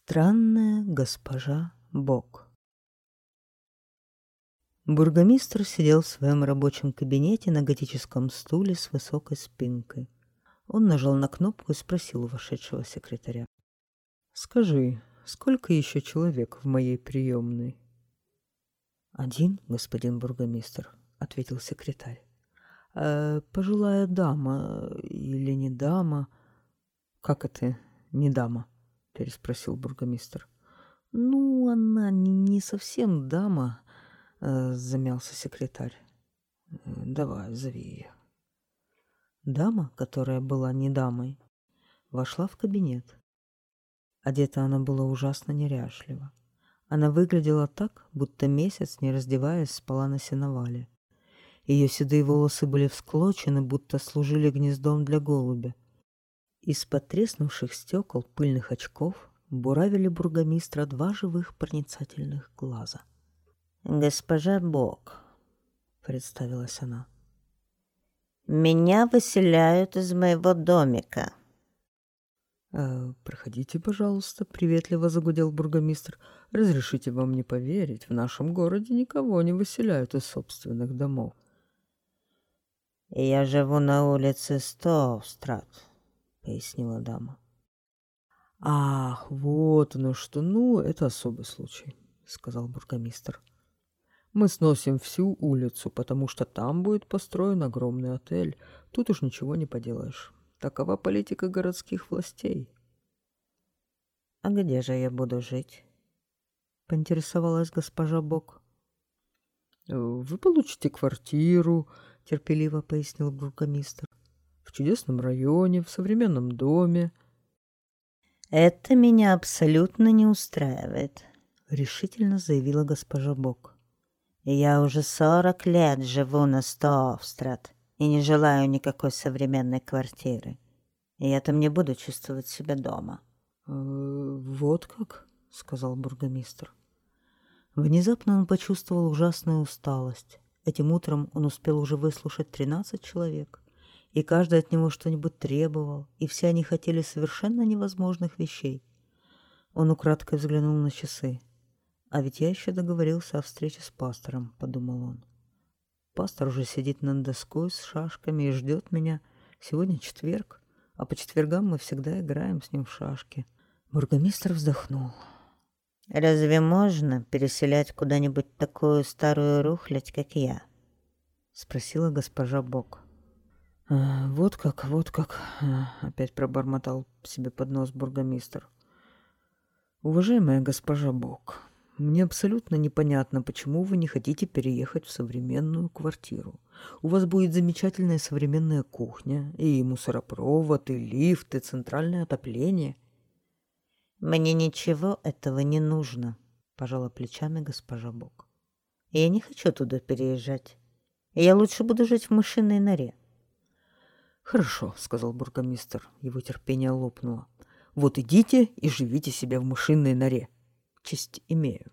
Странная госпожа Бок. Бургомистр сидел в своем рабочем кабинете на готическом стуле с высокой спинкой. Он нажал на кнопку и спросил у вошедшего секретаря: «Скажи, сколько еще человек в моей приемной?» «Один, господин бургомистр», — ответил секретарь. «Пожилая дама или не дама?» «Как это не дама?» — переспросил бургомистр. «Ну, она не совсем дама», — замялся секретарь. «Давай, зови ее». Дама, которая была не дамой, вошла в кабинет. Одета она была ужасно неряшливо. Она выглядела так, будто месяц, не раздеваясь, спала на сеновале. Ее седые волосы были всклочены, будто служили гнездом для голубя. Из-под треснувших стекол пыльных очков буравили бургомистра два живых проницательных глаза. «Госпожа Бок», — представилась она. «Меня выселяют из моего домика». «Проходите, пожалуйста», — приветливо загудел бургомистр. «Разрешите вам не поверить, в нашем городе никого не выселяют из собственных домов». «Я живу на улице Стовстрат», — пояснила дама. «Ах, вот оно что! Ну, это особый случай», — сказал бургомистр. «Мы сносим всю улицу, потому что там будет построен огромный отель. Тут уж ничего не поделаешь. Такова политика городских властей». «А где же я буду жить?» — поинтересовалась госпожа Бок. «Вы получите квартиру», — терпеливо пояснил бургомистр. «В чудесном районе, в современном доме». «Это меня абсолютно не устраивает», — решительно заявила госпожа Бок. «Я уже 40 лет живу на Стовстрат и не желаю никакой современной квартиры. И я там не буду чувствовать себя дома». «Вот как?» — сказал бургомистр. Внезапно он почувствовал ужасную усталость. Этим утром он успел уже выслушать 13 человек, и каждый от него что-нибудь требовал, и все они хотели совершенно невозможных вещей. Он украдкой взглянул на часы. «А ведь я еще договорился о встрече с пастором», — подумал он. «Пастор уже сидит над доской с шашками и ждет меня. Сегодня четверг, а по четвергам мы всегда играем с ним в шашки». Бургомистр вздохнул. «Разве можно переселять куда-нибудь такую старую рухлядь, как я?» — спросила госпожа Бок. Вот как, опять пробормотал себе под нос бургомистр. «Уважаемая госпожа Бок, мне абсолютно непонятно, почему вы не хотите переехать в современную квартиру. У вас будет замечательная современная кухня, и мусоропровод, и лифт, и центральное отопление». «Мне ничего этого не нужно», — пожала плечами госпожа Бок. «Я не хочу туда переезжать. Я лучше буду жить в мышиной норе». «Хорошо», — сказал бургомистр, его терпение лопнуло. «Вот идите и живите себе в мышиной норе. Честь имею».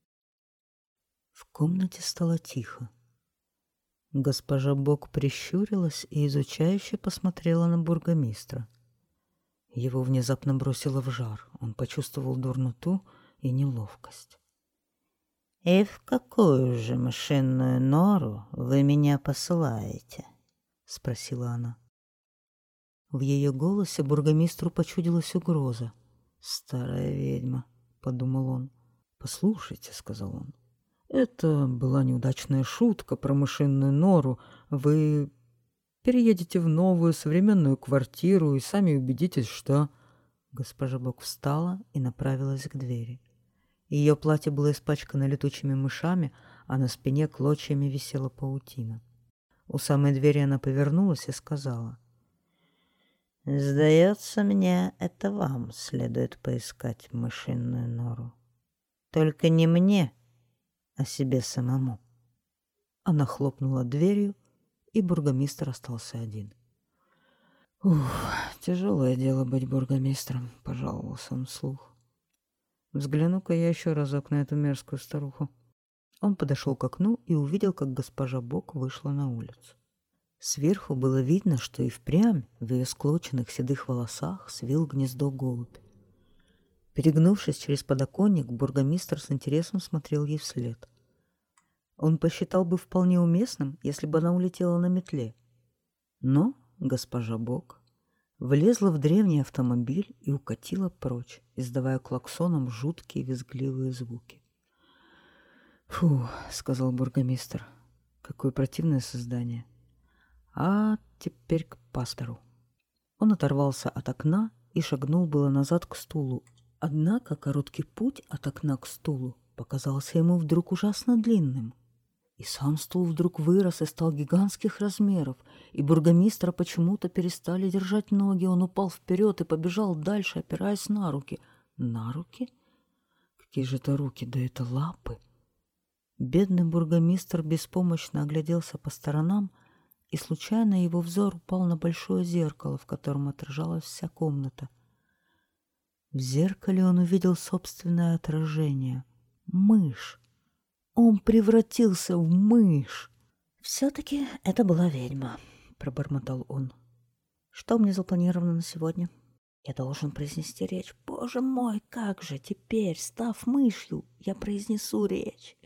В комнате стало тихо. Госпожа Бок прищурилась и изучающе посмотрела на бургомистра. Его внезапно бросило в жар. Он почувствовал дурноту и неловкость. «И в какую же мышиную нору вы меня посылаете?» — спросила она. В ее голосе бургомистру почудилась угроза. «Старая ведьма», — подумал он. «Послушайте», — сказал он, — «это была неудачная шутка про мышиную нору. Вы переедете в новую современную квартиру и сами убедитесь, что...» Госпожа Бок встала и направилась к двери. Ее платье было испачкано летучими мышами, а на спине клочьями висела паутина. У самой двери она повернулась и сказала: «Сдается мне, это вам следует поискать мышиную нору. Только не мне, а себе самому». Она хлопнула дверью, и бургомистр остался один. «Тяжелое дело быть бургомистром», — пожаловался он вслух. «Взгляну-ка я еще разок на эту мерзкую старуху». Он подошел к окну и увидел, как госпожа Бок вышла на улицу. Сверху было видно, что и впрямь в ее склоченных седых волосах свил гнездо голубь. Перегнувшись через подоконник, бургомистр с интересом смотрел ей вслед. Он посчитал бы вполне уместным, если бы она улетела на метле. Но госпожа Бок влезла в древний автомобиль и укатила прочь, издавая клаксоном жуткие визгливые звуки. «Фу», — сказал бургомистр, — «какое противное создание. А теперь к пастору». Он оторвался от окна и шагнул было назад к стулу. Однако короткий путь от окна к стулу показался ему вдруг ужасно длинным. И сам стул вдруг вырос и стал гигантских размеров, и бургомистра почему-то перестали держать ноги. Он упал вперед и побежал дальше, опираясь на руки. На руки? Какие же это руки? Да это лапы! Бедный бургомистр беспомощно огляделся по сторонам, и случайно его взор упал на большое зеркало, в котором отражалась вся комната. В зеркале он увидел собственное отражение. Мышь! Он превратился в мышь. «Все-таки это была ведьма», — пробормотал он. «Что мне запланировано на сегодня? Я должен произнести речь. Боже мой, как же теперь, став мышью, я произнесу речь?»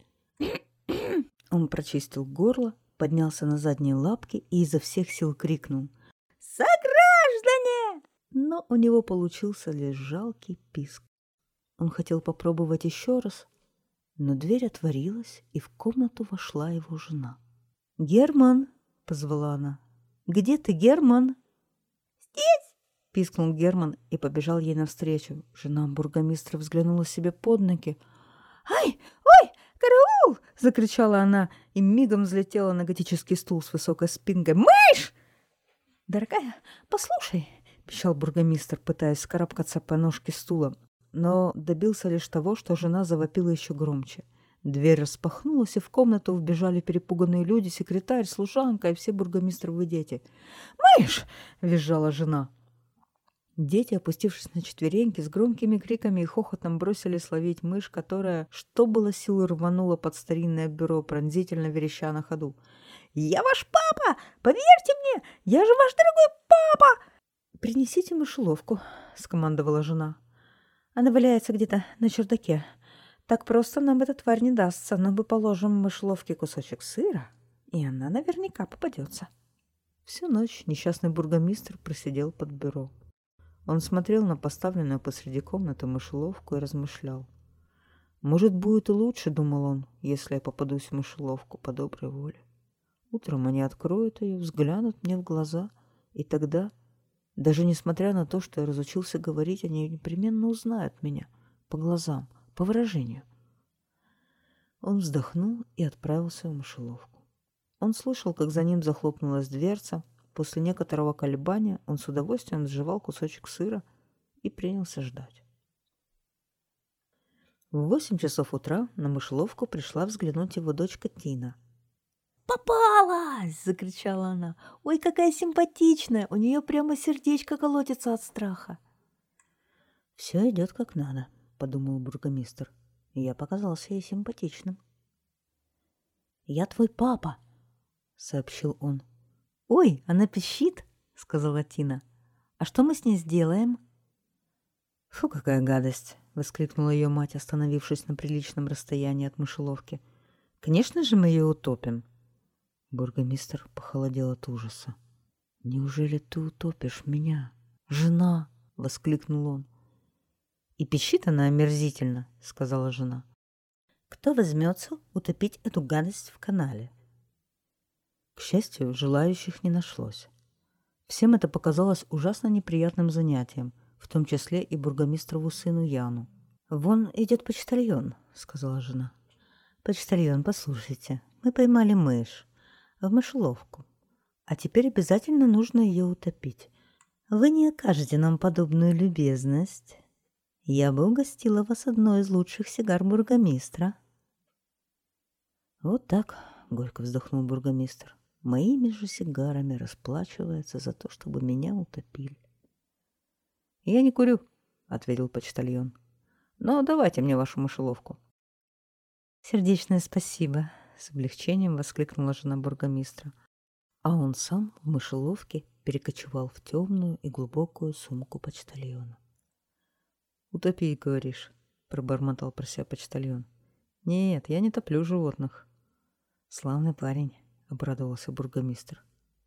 Он прочистил горло, поднялся на задние лапки и изо всех сил крикнул: «Сограждане!» Но у него получился лишь жалкий писк. Он хотел попробовать еще раз, но дверь отворилась, и в комнату вошла его жена. «Герман!» — позвала она. «Где ты, Герман?» «Здесь!» — пискнул Герман и побежал ей навстречу. Жена бургомистра взглянула себе под ноги. «Ай! Ой! Караул!» — закричала она и мигом взлетела на готический стул с высокой спинкой. «Мышь!» «Дорогая, послушай!» — пищал бургомистр, пытаясь скарабкаться по ножке стула, но добился лишь того, что жена завопила еще громче. Дверь распахнулась, и в комнату вбежали перепуганные люди, секретарь, служанка и все бургомистровы дети. «Мышь!» — визжала жена. Дети, опустившись на четвереньки, с громкими криками и хохотом бросились ловить мышь, которая, что было силы, рванула под старинное бюро, пронзительно вереща на ходу. «Я ваш папа! Поверьте мне! Я же ваш дорогой папа!» «Принесите мышеловку», — скомандовала жена. «Она валяется где-то на чердаке. Так просто нам эта тварь не дастся, но мы положим в мышеловке кусочек сыра, и она наверняка попадется». Всю ночь несчастный бургомистр просидел под бюро. Он смотрел на поставленную посреди комнаты мышеловку и размышлял. «Может, будет и лучше, — думал он, — если я попадусь в мышеловку по доброй воле. Утром они откроют ее, взглянут мне в глаза, и тогда, даже несмотря на то, что я разучился говорить, они непременно узнают меня по глазам, по выражению». Он вздохнул и отправился в мышеловку. Он слышал, как за ним захлопнулась дверца. После некоторого колебания он с удовольствием сживал кусочек сыра и принялся ждать. В 8 часов утра на мышеловку пришла взглянуть его дочка Тина. «Попалась!» — закричала она. «Ой, какая симпатичная! У нее прямо сердечко колотится от страха!» «Все идет как надо», — подумал бургомистр. И я показался ей симпатичным. «Я твой папа», — сообщил он. «Ой, она пищит», — сказала Тина. «А что мы с ней сделаем?» «Фу, какая гадость!» — воскликнула ее мать, остановившись на приличном расстоянии от мышеловки. «Конечно же мы ее утопим». Бургомистр похолодел от ужаса. «Неужели ты утопишь меня, жена?» — воскликнул он. «И пищит она омерзительно», — сказала жена. «Кто возьмется утопить эту гадость в канале?» К счастью, желающих не нашлось. Всем это показалось ужасно неприятным занятием, в том числе и бургомистрову сыну Яну. «Вон идет почтальон», — сказала жена. «Почтальон, послушайте, мы поймали мышь в мышеловку, а теперь обязательно нужно ее утопить. Вы не окажете нам подобную любезность? Я бы угостила вас одной из лучших сигар бургомистра». «Вот так», — горько вздохнул бургомистр, — «моими же сигарами расплачивается за то, чтобы меня утопили». «Я не курю», — ответил почтальон. «Но давайте мне вашу мышеловку». «Сердечное спасибо», — с облегчением воскликнула жена бургомистра. А он сам в мышеловке перекочевал в темную и глубокую сумку почтальона. «Утопить, говоришь?» — пробормотал про себя почтальон. «Нет, я не топлю животных». «Славный парень», — обрадовался бургомистр.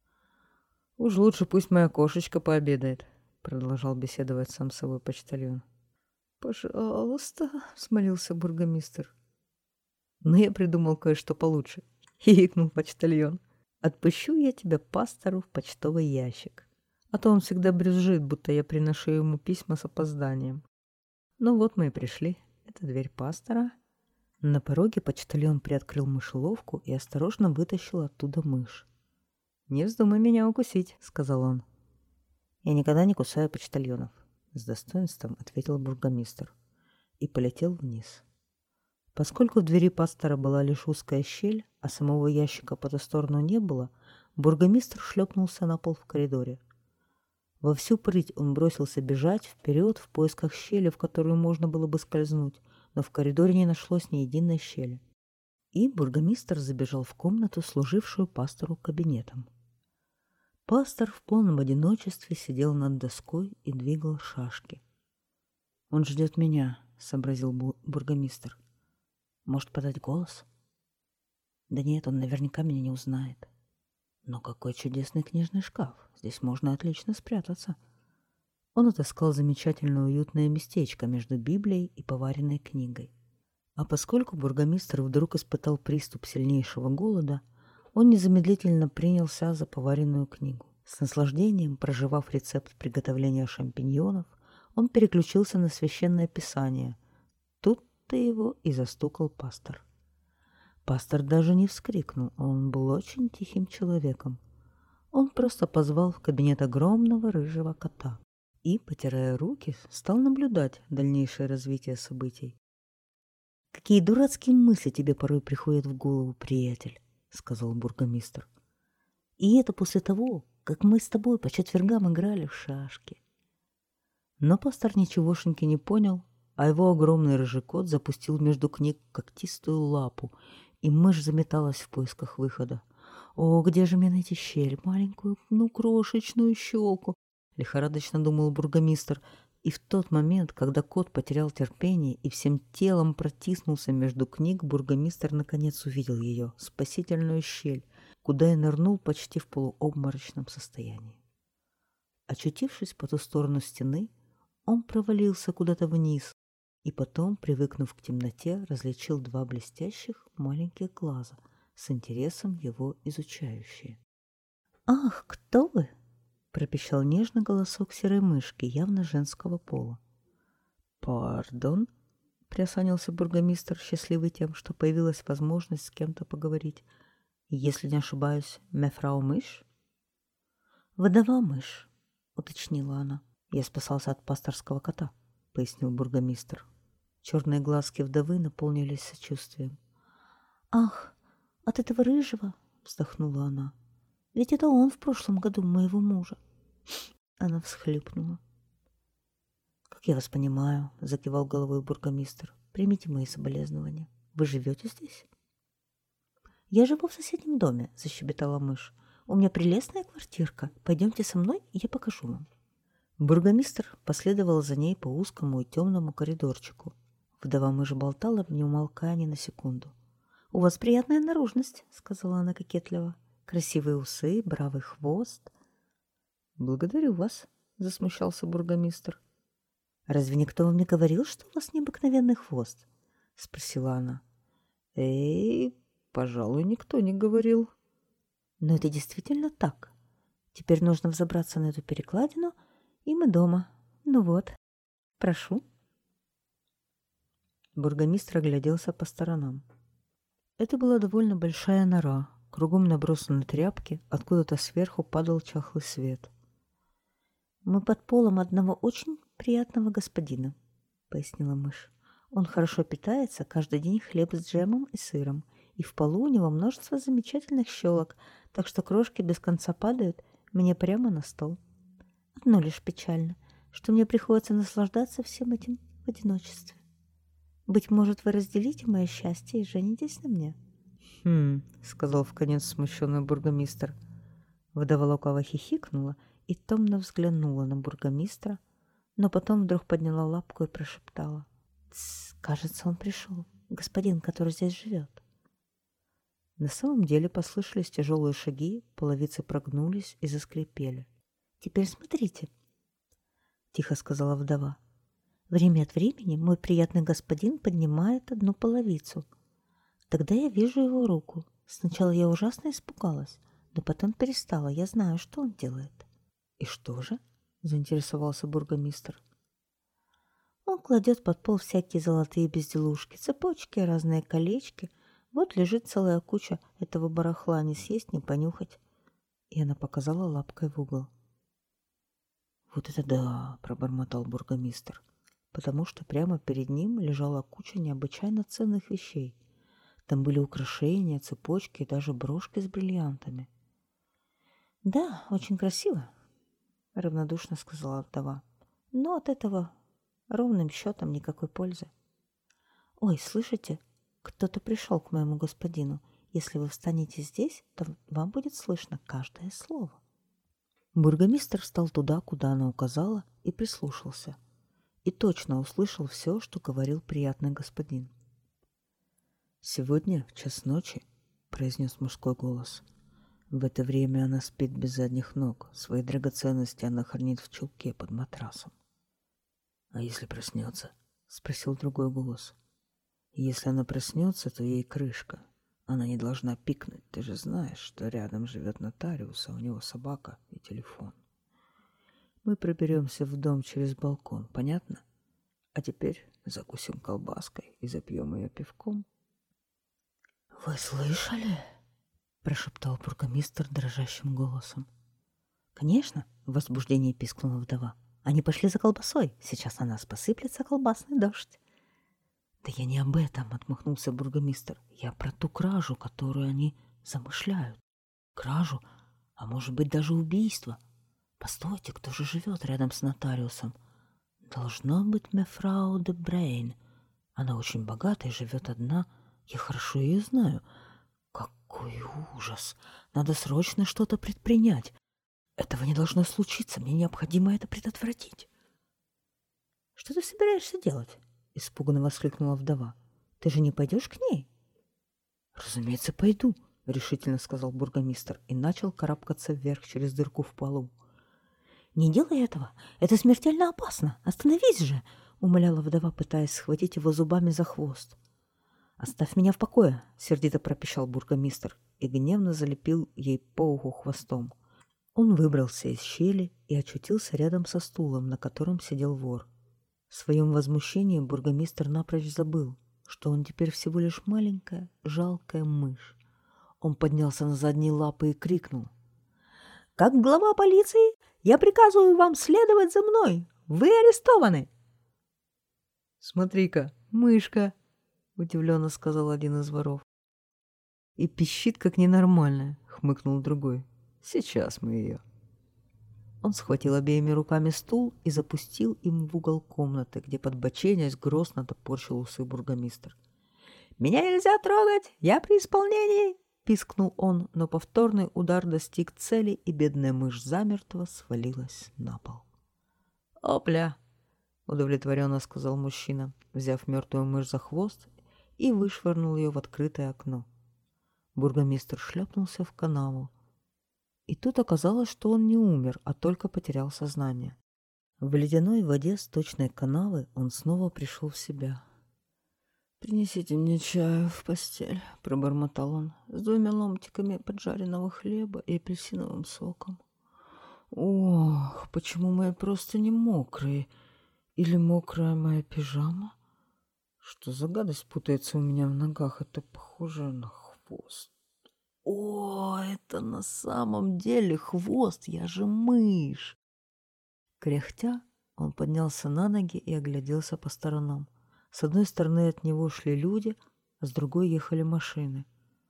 «Уж лучше пусть моя кошечка пообедает», — продолжал беседовать сам с собой почтальон. «Пожалуйста», — взмолился бургомистр. «Но я придумал кое-что получше», — хихикнул почтальон. «Отпущу я тебя пастору в почтовый ящик, а то он всегда брюзжит, будто я приношу ему письма с опозданием. Ну вот мы и пришли. Это дверь пастора». На пороге почтальон приоткрыл мышеловку и осторожно вытащил оттуда мышь. «Не вздумай меня укусить», — сказал он. «Я никогда не кусаю почтальонов», — с достоинством ответил бургомистр и полетел вниз. Поскольку в двери пастора была лишь узкая щель, а самого ящика по ту сторону не было, бургомистр шлепнулся на пол в коридоре. Во всю прыть он бросился бежать вперед в поисках щели, в которую можно было бы скользнуть, но в коридоре не нашлось ни единой щели. И бургомистр забежал в комнату, служившую пастору кабинетом. Пастор в полном одиночестве сидел над доской и двигал шашки. «Он ждет меня», — сообразил бургомистр. «Может, подать голос? Да нет, он наверняка меня не узнает. Но какой чудесный книжный шкаф! Здесь можно отлично спрятаться». Он отыскал замечательно уютное местечко между Библией и поваренной книгой. А поскольку бургомистр вдруг испытал приступ сильнейшего голода, он незамедлительно принялся за поваренную книгу. С наслаждением, прожевав рецепт приготовления шампиньонов, он переключился на священное писание. Тут-то его и застукал пастор. Пастор даже не вскрикнул, он был очень тихим человеком. Он просто позвал в кабинет огромного рыжего кота и, потирая руки, стал наблюдать дальнейшее развитие событий. «Какие дурацкие мысли тебе порой приходят в голову, приятель», — сказал бургомистр. «И это после того, как мы с тобой по четвергам играли в шашки». Но пастор ничегошеньки не понял, а его огромный рыжий кот запустил между книг когтистую лапу, и мышь заметалась в поисках выхода. «О, где же мне найти щель, маленькую, крошечную щелку?» — лихорадочно думал бургомистр. И в тот момент, когда кот потерял терпение и всем телом протиснулся между книг, бургомистр наконец увидел ее, спасительную щель, куда и нырнул почти в полуобморочном состоянии. Очутившись по ту сторону стены, он провалился куда-то вниз, и потом, привыкнув к темноте, различил два блестящих маленьких глаза, с интересом его изучающие. «Ах, кто вы?» — пропищал нежный голосок серой мышки, явно женского пола. «Пардон?» — приосанился бургомистр, счастливый тем, что появилась возможность с кем-то поговорить. «Если не ошибаюсь, мефрау мышь?» «Вдова мышь», — уточнила она. «Я спасался от пасторского кота», — пояснил бургомистр. Черные глазки вдовы наполнились сочувствием. «Ах, от этого рыжего?» — вздохнула она. «Ведь это он в прошлом году моего мужа». Она всхлипнула. «Как я вас понимаю», — закивал головой бургомистр. «Примите мои соболезнования. Вы живете здесь?» «Я живу в соседнем доме», — защебетала мышь. «У меня прелестная квартирка. Пойдемте со мной, и я покажу вам». Бургомистр последовал за ней по узкому и темному коридорчику. Вдова мышь болтала, не умолкая ни на секунду. «У вас приятная наружность», — сказала она кокетливо. «Красивые усы, бравый хвост». «Благодарю вас», — засмущался бургомистр. «Разве никто вам не говорил, что у вас необыкновенный хвост?» — спросила она. Пожалуй, никто не говорил». «Но это действительно так. Теперь нужно взобраться на эту перекладину, и мы дома. Ну вот, прошу». Бургомистр огляделся по сторонам. Это была довольно большая нора, кругом набросаны тряпки, откуда-то сверху падал чахлый свет. «Мы под полом одного очень приятного господина», — пояснила мышь. «Он хорошо питается, каждый день хлеб с джемом и сыром, и в полу у него множество замечательных щелок, так что крошки без конца падают мне прямо на стол. Одно лишь печально, что мне приходится наслаждаться всем этим в одиночестве. Быть может, вы разделите мое счастье и женитесь на мне?» Сказал вконец смущенный бургомистр. Вдова лукаво хихикнула и томно взглянула на бургомистра, но потом вдруг подняла лапку и прошептала: «Тсс, кажется, он пришел, господин, который здесь живет». На самом деле послышались тяжелые шаги, половицы прогнулись и заскрипели. «Теперь смотрите», — тихо сказала вдова. «Время от времени мой приятный господин поднимает одну половицу. Тогда я вижу его руку. Сначала я ужасно испугалась, но потом перестала. Я знаю, что он делает». «И что же?» — заинтересовался бургомистр. «Он кладет под пол всякие золотые безделушки, цепочки, разные колечки. Вот лежит целая куча этого барахла, не съесть, не понюхать». И она показала лапкой в угол. «Вот это да!» — пробормотал бургомистр, потому что прямо перед ним лежала куча необычайно ценных вещей. Там были украшения, цепочки и даже брошки с бриллиантами. «Да, очень красиво», — равнодушно сказала вдова. «Но от этого ровным счетом никакой пользы». «Ой, слышите? Кто-то пришел к моему господину. Если вы встанете здесь, то вам будет слышно каждое слово». Бургомистр встал туда, куда она указала, и прислушался. И точно услышал все, что говорил приятный господин. «Сегодня, в час ночи, — произнес мужской голос, — в это время она спит без задних ног, свои драгоценности она хранит в чулке под матрасом». «А если проснется?» — спросил другой голос. «Если она проснется, то ей крышка. Она не должна пикнуть. Ты же знаешь, что рядом живет нотариус, а у него собака и телефон. Мы проберемся в дом через балкон, понятно? А теперь закусим колбаской и запьем ее пивком». «Вы слышали?» — прошептал бургомистр дрожащим голосом. «Конечно!» — в возбуждении пискнула вдова. «Они пошли за колбасой. Сейчас на нас посыплется колбасный дождь». «Да я не об этом», — отмахнулся бургомистр. «Я про ту кражу, которую они замышляют. Кражу, а может быть даже убийство. Постойте, кто же живет рядом с нотариусом? Должно быть мефрау де Брейн. Она очень богата и живет одна. Я хорошо ее знаю. Какой ужас! Надо срочно что-то предпринять. Этого не должно случиться. Мне необходимо это предотвратить». «Что ты собираешься делать?» — испуганно воскликнула вдова. «Ты же не пойдешь к ней?» «Разумеется, пойду», — решительно сказал бургомистр и начал карабкаться вверх через дырку в полу. «Не делай этого! Это смертельно опасно! Остановись же!» — умоляла вдова, пытаясь схватить его зубами за хвост. «Оставь меня в покое!» — сердито пропищал бургомистр и гневно залепил ей по уху хвостом. Он выбрался из щели и очутился рядом со стулом, на котором сидел вор. В своем возмущении бургомистр напрочь забыл, что он теперь всего лишь маленькая, жалкая мышь. Он поднялся на задние лапы и крикнул: «Как глава полиции, я приказываю вам следовать за мной! Вы арестованы!» «Смотри-ка, мышка!» — удивленно сказал один из воров. «И пищит, как ненормальная!» — хмыкнул другой. «Сейчас мы ее!» Он схватил обеими руками стул и запустил им в угол комнаты, где, подбоченясь, грозно топорщил усы бургомистр. «Меня нельзя трогать! Я при исполнении!» — пискнул он, но повторный удар достиг цели, и бедная мышь замертво свалилась на пол. «Опля!» — удовлетворенно сказал мужчина, взяв мертвую мышь за хвост и вышвырнул ее в открытое окно. Бургомистр шлепнулся в канаву. И тут оказалось, что он не умер, а только потерял сознание. В ледяной воде сточной канавы он снова пришел в себя. «Принесите мне чаю в постель», — пробормотал он, — «с 2 ломтиками поджаренного хлеба и апельсиновым соком. Ох, почему мои простыни мокрые? Или мокрая моя пижама? Что за гадость путается у меня в ногах? Это похоже на хвост. О, это на самом деле хвост, я же мышь!» Кряхтя, он поднялся на ноги и огляделся по сторонам. С одной стороны от него шли люди, а с другой ехали машины.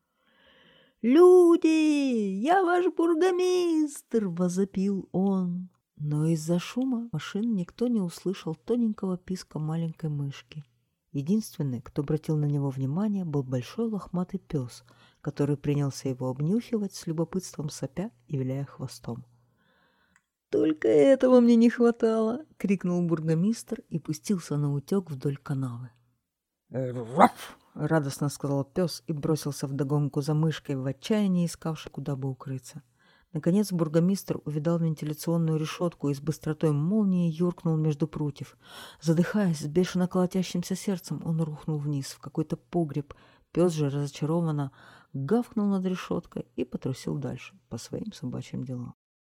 «Люди! Я ваш бургомистр!» — возопил он. Но из-за шума машин никто не услышал тоненького писка маленькой мышки. Единственный, кто обратил на него внимание, был большой лохматый пес, который принялся его обнюхивать с любопытством, сопя и виляя хвостом. «Только этого мне не хватало!» — крикнул бургомистр и пустился на утек вдоль канавы. «Раф!» — радостно сказал пес и бросился вдогонку за мышкой, в отчаянии искавшей, куда бы укрыться. Наконец бургомистр увидал вентиляционную решетку и с быстротой молнии юркнул между прутьев. Задыхаясь, с бешено колотящимся сердцем, он рухнул вниз, в какой-то погреб. Пес же разочарованно гавкнул над решеткой и потрусил дальше, по своим собачьим делам.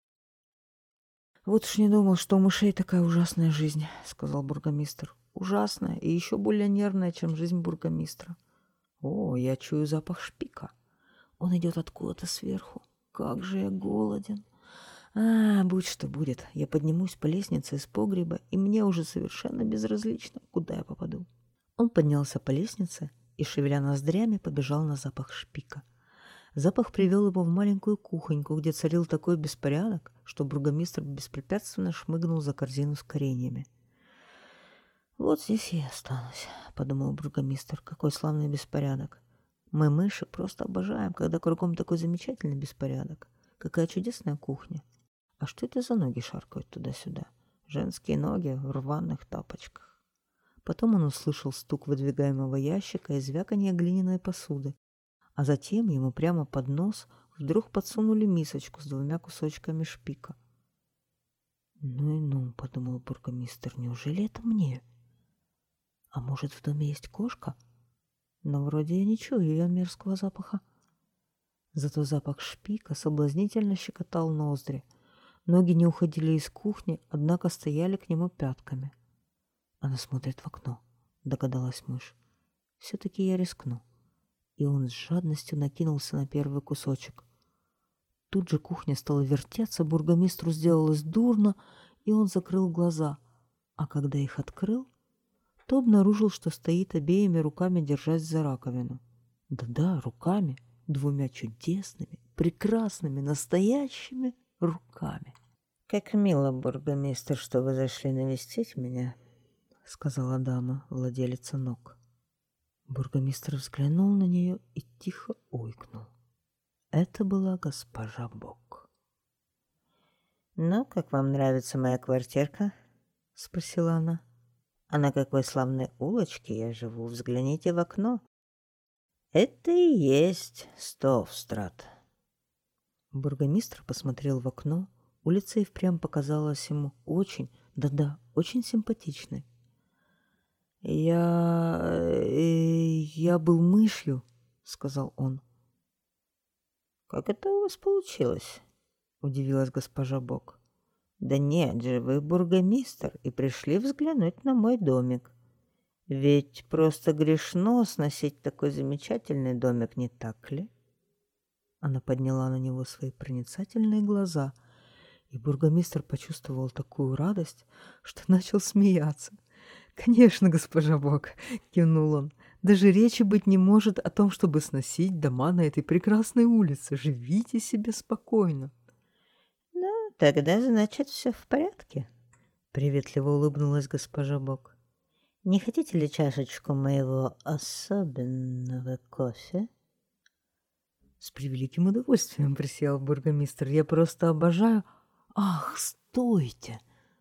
«Вот уж не думал, что у мышей такая ужасная жизнь», — сказал бургомистр. «Ужасная и еще более нервная, чем жизнь бургомистра. О, я чую запах шпика. Он идет откуда-то сверху. Как же я голоден. Будь что будет. Я поднимусь по лестнице из погреба, и мне уже совершенно безразлично, куда я попаду». Он поднялся по лестнице и, шевеля ноздрями, побежал на запах шпика. Запах привел его в маленькую кухоньку, где царил такой беспорядок, что бургомистр беспрепятственно шмыгнул за корзину с кореньями. «Вот здесь я и останусь», — подумал бургомистр. «Какой славный беспорядок. Мы, мыши, просто обожаем, когда кругом такой замечательный беспорядок. Какая чудесная кухня. А что это за ноги шаркают туда-сюда? Женские ноги в рваных тапочках». Потом он услышал стук выдвигаемого ящика и звяканье глиняной посуды. А затем ему прямо под нос вдруг подсунули мисочку с 2 кусочками шпика. «Ну и ну», — подумал бургомистр, — «неужели это мне? А может, в доме есть кошка? Но вроде я не чую ее мерзкого запаха». Зато запах шпика соблазнительно щекотал ноздри. Ноги не уходили из кухни, однако стояли к нему пятками. «Она смотрит в окно», — догадалась мышь. «Все-таки я рискну». И он с жадностью накинулся на первый кусочек. Тут же кухня стала вертеться, бургомистру сделалось дурно, и он закрыл глаза. А когда их открыл, то обнаружил, что стоит обеими руками, держась за раковину. Да-да, руками, 2 чудесными, прекрасными, настоящими руками. «Как мило, бургомистр, что вы зашли навестить меня», — сказала дама, владелица ног. Бургомистр взглянул на нее и тихо ойкнул. Это была госпожа Бок. «Ну, как вам нравится моя квартирка?» — спросила она. «А на какой славной улочке я живу? Взгляните в окно. Это и есть Стовстрат». Бургомистр посмотрел в окно. Улица и впрямь показалась ему очень, да-да, очень симпатичной. «Я был мышью», — сказал он. «Как это у вас получилось?» — удивилась госпожа Бок. «Да нет же, вы бургомистр и пришли взглянуть на мой домик. Ведь просто грешно сносить такой замечательный домик, не так ли?» Она подняла на него свои проницательные глаза, и бургомистр почувствовал такую радость, что начал смеяться. «Конечно, госпожа Бок», — кивнул он, — «даже речи быть не может о том, чтобы сносить дома на этой прекрасной улице. Живите себе спокойно». «Ну, тогда, значит, все в порядке», — приветливо улыбнулась госпожа Бок. «Не хотите ли чашечку моего особенного кофе?» «С превеликим удовольствием», — присел бургомистр. «Я просто обожаю...» «Ах, стойте!»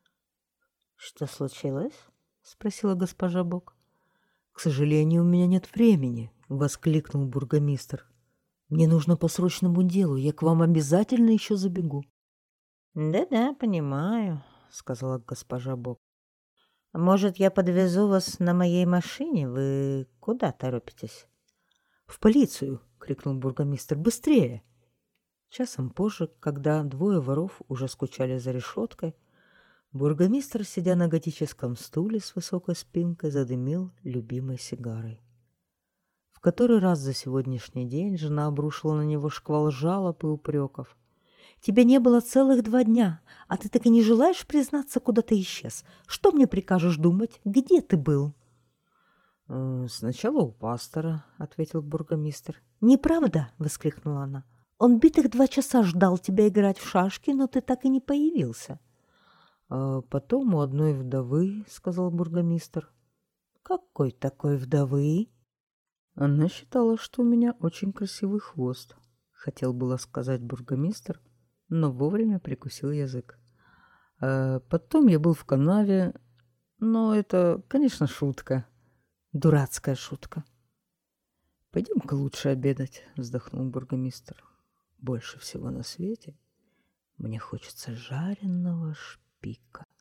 «Что случилось?» — спросила госпожа Бок. «К сожалению, у меня нет времени», — воскликнул бургомистр. «Мне нужно по срочному делу, я к вам обязательно еще забегу». «Да-да, понимаю», — сказала госпожа Бок. «Может, я подвезу вас на моей машине? Вы куда торопитесь?» «В полицию!» — крикнул бургомистр. «Быстрее!» Часом позже, когда 2 воров уже скучали за решеткой, бургомистр, сидя на готическом стуле с высокой спинкой, задымил любимой сигарой. В который раз за сегодняшний день жена обрушила на него шквал жалоб и упреков. «Тебя не было целых 2 дня, а ты так и не желаешь признаться, куда ты исчез? Что мне прикажешь думать? Где ты был?» «Сначала у пастора», — ответил бургомистр. «Неправда!» — воскликнула она. «Он битых 2 часа ждал тебя играть в шашки, но ты так и не появился». «А потом у одной вдовы», — сказал бургомистр. «Какой такой вдовы?» «Она считала, что у меня очень красивый хвост», — хотел было сказать бургомистр, но вовремя прикусил язык. Потом я был в канаве, но это, конечно, шутка. Дурацкая шутка. «Пойдем-ка лучше обедать», — вздохнул бургомистр. «Больше всего на свете мне хочется жареного шпика».